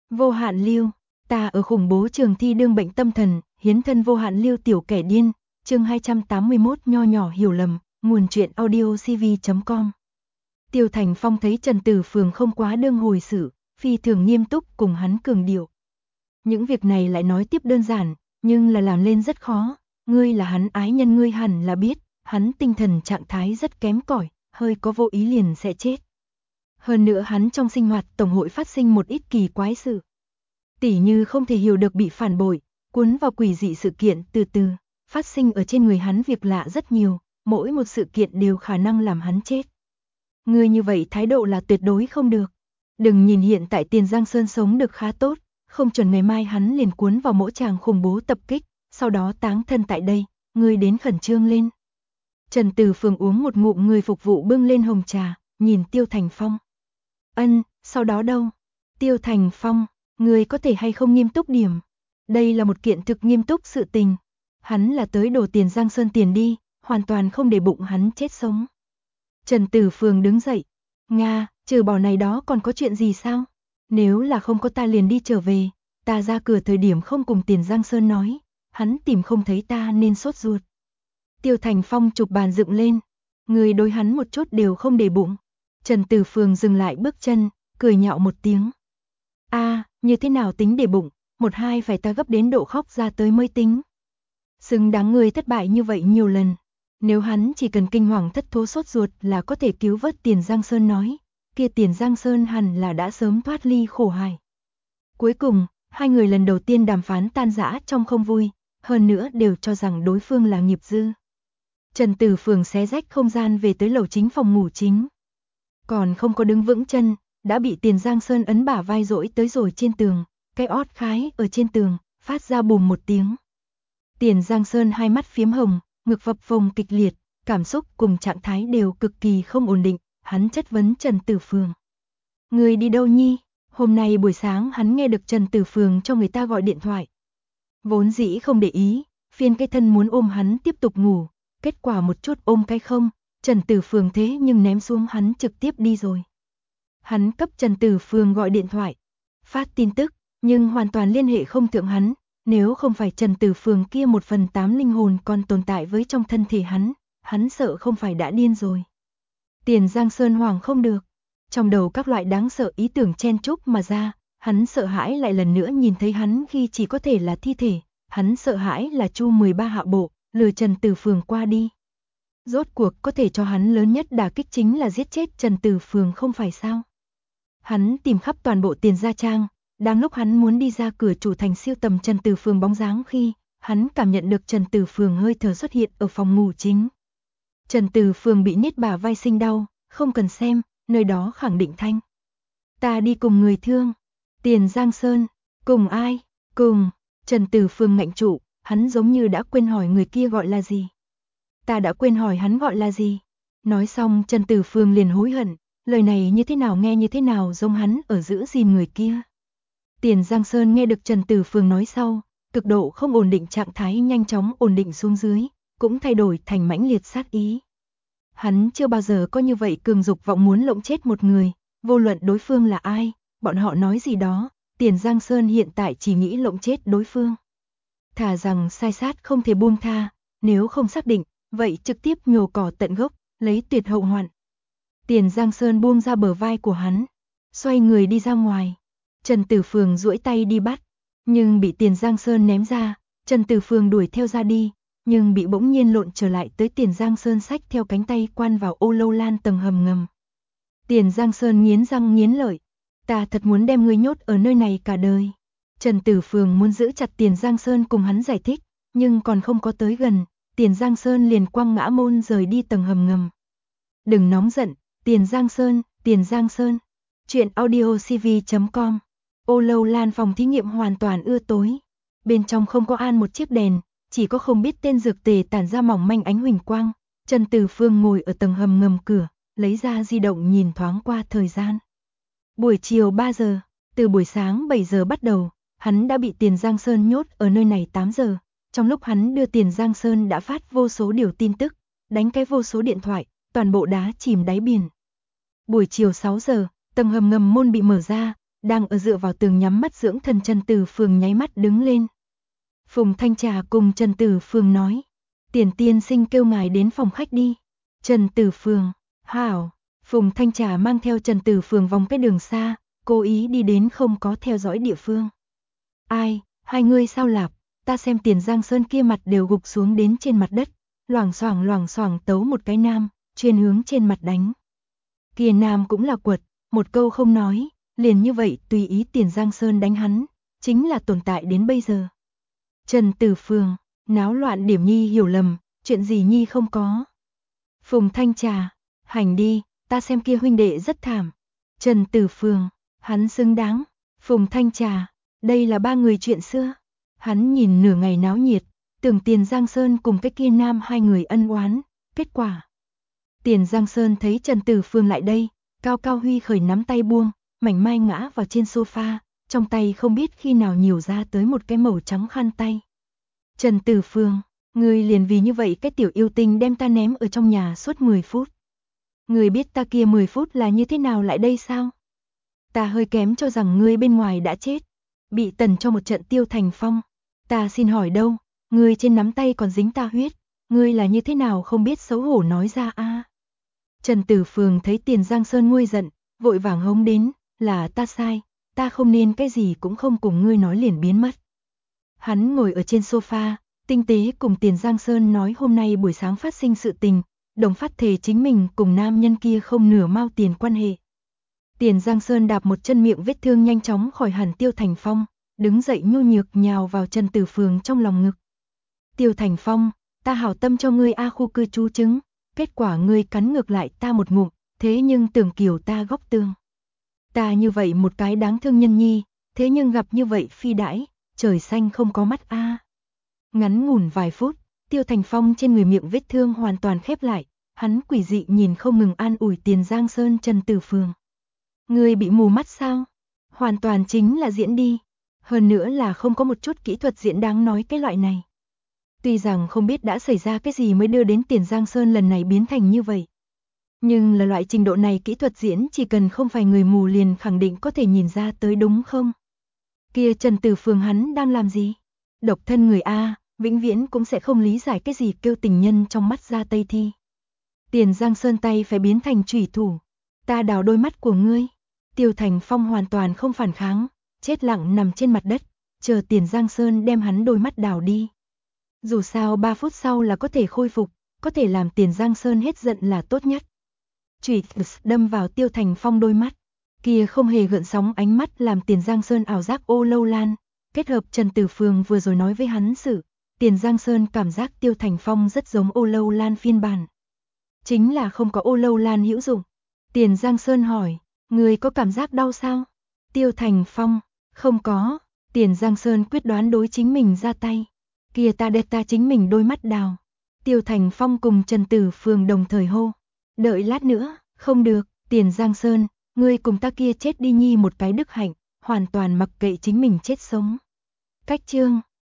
Vô Hạn Lưu, ta ở khủng bố trường thi đương bệnh tâm thần, hiến thân vô hạn lưu tiểu kẻ điên, chương 281 nho nhỏ hiểu lầm, nguồn truyện audio cv.com. Tiêu Thành Phong thấy Trần Tử Phường không quá đương hồi xử, phi thường nghiêm túc cùng hắn cường điệu. Những việc này lại nói tiếp đơn giản, nhưng là làm lên rất khó, ngươi là hắn ái nhân ngươi hẳn là biết, hắn tinh thần trạng thái rất kém cỏi, hơi có vô ý liền sẽ chết. Hơn nữa hắn trong sinh hoạt tổng hội phát sinh một ít kỳ quái sự. Tỉ như không thể hiểu được bị phản bội, cuốn vào quỷ dị sự kiện từ từ, phát sinh ở trên người hắn việc lạ rất nhiều, mỗi một sự kiện đều khả năng làm hắn chết. Ngươi như vậy thái độ là tuyệt đối không được. Đừng nhìn hiện tại Tiền Giang Sơn sống được khá tốt, không chuẩn ngày mai hắn liền cuốn vào mỗi tràng khủng bố tập kích, sau đó táng thân tại đây, ngươi đến khẩn trương lên. Trần Tử Phường uống một ngụm người phục vụ bưng lên hồng trà, nhìn Tiêu Thành Phong. Sau đó đâu? Tiêu Thành Phong, ngươi có thể hay không nghiêm túc điểm? Đây là một kiện thực nghiêm túc sự tình. Hắn là tới đổ Tiền Giang Sơn tiền đi, hoàn toàn không để bụng hắn chết sống. Trần Tử Phường đứng dậy. Nga, trừ bỏ này đó còn có chuyện gì sao? Nếu là không có ta liền đi trở về, ta ra cửa thời điểm không cùng Tiền Giang Sơn nói, hắn tìm không thấy ta nên sốt ruột. Tiêu Thành Phong chụp bàn dựng lên, người đối hắn một chút đều không để bụng. Trần Tử Phường dừng lại bước chân, cười nhạo một tiếng. Như thế nào tính để bụng, một hai phải ta gấp đến độ khóc ra tới mới tính. Xứng đáng người thất bại như vậy nhiều lần. Nếu hắn chỉ cần kinh hoàng thất thố sốt ruột là có thể cứu vớt Tiền Giang Sơn nói, kia Tiền Giang Sơn hẳn là đã sớm thoát ly khổ hải. Cuối cùng, hai người lần đầu tiên đàm phán tan rã trong không vui, hơn nữa đều cho rằng đối phương là nghiệp dư. Trần Tử Phường xé rách không gian về tới lầu chính phòng ngủ chính. Còn không có đứng vững chân, đã bị Tiền Giang Sơn ấn bả vai dỗi tới rồi trên tường, cái ót khái ở trên tường, phát ra bùm một tiếng. Tiền Giang Sơn hai mắt phiếm hồng, ngực phập phồng kịch liệt, cảm xúc cùng trạng thái đều cực kỳ không ổn định, hắn chất vấn Trần Tử Phường. Người đi đâu nhi? Hôm nay buổi sáng hắn nghe được Trần Tử Phường cho người ta gọi điện thoại. Vốn dĩ không để ý, phiên cái thân muốn ôm hắn tiếp tục ngủ, kết quả một chút ôm cái không, Trần Tử Phường thế nhưng ném xuống hắn trực tiếp đi rồi. Hắn cấp Trần Tử Phường gọi điện thoại, phát tin tức, nhưng hoàn toàn liên hệ không thượng hắn, nếu không phải Trần Tử Phường kia 1/8 linh hồn còn tồn tại với trong thân thể hắn sợ không phải đã điên rồi. Tiền Giang Sơn hoảng không được, trong đầu các loại đáng sợ ý tưởng chen chúc mà ra, hắn sợ hãi lại lần nữa nhìn thấy hắn khi chỉ có thể là thi thể, hắn sợ hãi là Chu 13 hạ bộ, lừa Trần Tử Phường qua đi. Rốt cuộc có thể cho hắn lớn nhất đả kích chính là giết chết Trần Tử Phường không phải sao? Hắn tìm khắp toàn bộ Tiền Gia Trang, đang lúc hắn muốn đi ra cửa chủ thành siêu tầm Trần Tử Phường bóng dáng khi, hắn cảm nhận được Trần Tử Phường hơi thở xuất hiện ở phòng ngủ chính. Trần Tử Phường bị niết bả vai sinh đau, không cần xem, nơi đó khẳng định thanh. Ta đi cùng người thương. Tiền Giang Sơn, cùng ai? Cùng, Trần Tử Phường ngạnh trụ, hắn giống như đã quên hỏi người kia gọi là gì. Ta đã quên hỏi hắn gọi là gì. Nói xong Trần Tử Phường liền hối hận, lời này như thế nào nghe như thế nào giống hắn ở giữ gìn người kia. Tiền Giang Sơn nghe được Trần Tử Phường nói sau, cực độ không ổn định trạng thái nhanh chóng ổn định xuống dưới, cũng thay đổi thành mãnh liệt sát ý. Hắn chưa bao giờ có như vậy cường dục vọng muốn lộng chết một người, vô luận đối phương là ai, bọn họ nói gì đó, Tiền Giang Sơn hiện tại chỉ nghĩ lộng chết đối phương. Thà rằng sai sát không thể buông tha, nếu không xác định, vậy trực tiếp nhổ cỏ tận gốc, lấy tuyệt hậu hoạn. Tiền Giang Sơn buông ra bờ vai của hắn, xoay người đi ra ngoài. Trần Tử Phường duỗi tay đi bắt, nhưng bị Tiền Giang Sơn ném ra, Trần Tử Phường đuổi theo ra đi, nhưng bị bỗng nhiên lộn trở lại tới Tiền Giang Sơn xách theo cánh tay quan vào ô lâu lan tầng hầm ngầm. Tiền Giang Sơn nghiến răng nghiến lợi, ta thật muốn đem ngươi nhốt ở nơi này cả đời. Trần Tử Phường muốn giữ chặt Tiền Giang Sơn cùng hắn giải thích, nhưng còn không có tới gần, Tiền Giang Sơn liền quăng ngã môn rời đi tầng hầm ngầm. Đừng nóng giận, Tiền Giang Sơn, Tiền Giang Sơn. Chuyện audio cv.com. Ô lâu lan phòng thí nghiệm hoàn toàn ưa tối. Bên trong không có an một chiếc đèn, chỉ có không biết tên dược tề tản ra mỏng manh ánh huỳnh quang. Trần Tử Phường ngồi ở tầng hầm ngầm cửa, lấy ra di động nhìn thoáng qua thời gian. Buổi chiều 3 giờ, từ buổi sáng 7 giờ bắt đầu, hắn đã bị Tiền Giang Sơn nhốt ở nơi này 8 giờ. Trong lúc hắn đưa Tiền Giang Sơn đã phát vô số điều tin tức, đánh cái vô số điện thoại, toàn bộ đá chìm đáy biển. Buổi chiều 6 giờ, tầng hầm ngầm môn bị mở ra, đang ở dựa vào tường nhắm mắt dưỡng thần Trần Tử Phường nháy mắt đứng lên. Phùng Thanh Trà cùng Trần Tử Phường nói, Tiền tiên sinh kêu ngài đến phòng khách đi. Trần Tử Phường, hảo. Phùng Thanh Trà mang theo Trần Tử Phường vòng cái đường xa, cố ý đi đến không có theo dõi địa phương. Ai, hai ngươi sao lạp, ta xem Tiền Giang Sơn kia mặt đều gục xuống đến trên mặt đất, loảng xoảng tấu một cái nam, chuyên hướng trên mặt đánh. Kia nam cũng là quật, một câu không nói, liền như vậy tùy ý Tiền Giang Sơn đánh hắn, chính là tồn tại đến bây giờ. Trần Tử Phường, náo loạn điểm nhi hiểu lầm, chuyện gì nhi không có. Phùng Thanh Trà, hành đi, ta xem kia huynh đệ rất thảm. Trần Tử Phường, hắn xứng đáng. Phùng Thanh Trà, đây là ba người chuyện xưa. Hắn nhìn nửa ngày náo nhiệt, tưởng Tiền Giang Sơn cùng cái kia nam hai người ân oán, kết quả. Tiền Giang Sơn thấy Trần Tử Phường lại đây, cao cao huy khởi nắm tay buông, mảnh mai ngã vào trên sofa, trong tay không biết khi nào nhiều ra tới một cái màu trắng khăn tay. Trần Tử Phường, ngươi liền vì như vậy cái tiểu yêu tinh đem ta ném ở trong nhà suốt 10 phút. Ngươi biết ta kia 10 phút là như thế nào lại đây sao? Ta hơi kém cho rằng ngươi bên ngoài đã chết, bị tần cho một trận tiêu thành phong. Ta xin hỏi đâu, ngươi trên nắm tay còn dính ta huyết, ngươi là như thế nào không biết xấu hổ nói ra a? Trần Tử Phường thấy Tiền Giang Sơn nguôi giận, vội vàng hống đến, là ta sai, ta không nên cái gì cũng không cùng ngươi nói liền biến mất. Hắn ngồi ở trên sofa, tinh tế cùng Tiền Giang Sơn nói hôm nay buổi sáng phát sinh sự tình, đồng phát thề chính mình cùng nam nhân kia không nửa mao tiền quan hệ. Tiền Giang Sơn đạp một chân miệng vết thương nhanh chóng khỏi hẳn Tiêu Thành Phong, đứng dậy nhu nhược nhào vào Trần Tử Phường trong lòng ngực. Tiêu Thành Phong, ta hảo tâm cho ngươi a khu cư trú chứng, kết quả ngươi cắn ngược lại ta một ngụm, thế nhưng tưởng kiểu ta góc tường. Ta như vậy một cái đáng thương nhân nhi, thế nhưng gặp như vậy phi đãi, trời xanh không có mắt a. Ngắn ngủn vài phút, Tiêu Thành Phong trên người miệng vết thương hoàn toàn khép lại, hắn quỷ dị nhìn không ngừng an ủi Tiền Giang Sơn Trần Tử Phường. Ngươi bị mù mắt sao? Hoàn toàn chính là diễn đi, hơn nữa là không có một chút kỹ thuật diễn đáng nói cái loại này. Tuy rằng không biết đã xảy ra cái gì mới đưa đến Tiền Giang Sơn lần này biến thành như vậy. Nhưng là loại trình độ này kỹ thuật diễn chỉ cần không phải người mù liền khẳng định có thể nhìn ra tới đúng không? Kia Trần Tử Phường hắn đang làm gì? Độc thân người A, vĩnh viễn cũng sẽ không lý giải cái gì kêu tình nhân trong mắt ra Tây Thi. Tiền Giang Sơn tay phải biến thành chủy thủ. Ta đào đôi mắt của ngươi. Tiêu Thành Phong hoàn toàn không phản kháng, chết lặng nằm trên mặt đất, chờ Tiền Giang Sơn đem hắn đôi mắt đào đi. Dù sao 3 phút sau là có thể khôi phục, có thể làm Tiền Giang Sơn hết giận là tốt nhất. Chủy đâm vào Tiêu Thành Phong đôi mắt, kia không hề gợn sóng ánh mắt làm Tiền Giang Sơn ảo giác ô lâu lan, kết hợp Trần Tử Phường vừa rồi nói với hắn sự, Tiền Giang Sơn cảm giác Tiêu Thành Phong rất giống ô lâu lan phiên bản. Chính là không có ô lâu lan hữu dụng. Tiền Giang Sơn hỏi, người có cảm giác đau sao? Tiêu Thành Phong, không có. Tiền Giang Sơn quyết đoán đối chính mình ra tay. Kia ta đẹp ta chính mình đôi mắt đào. Tiêu Thành Phong cùng Trần Tử Phường đồng thời hô. Đợi lát nữa, không được, Tiền Giang Sơn, ngươi cùng ta kia chết đi nhi một cái đức hạnh, hoàn toàn mặc kệ chính mình chết sống. Cách chương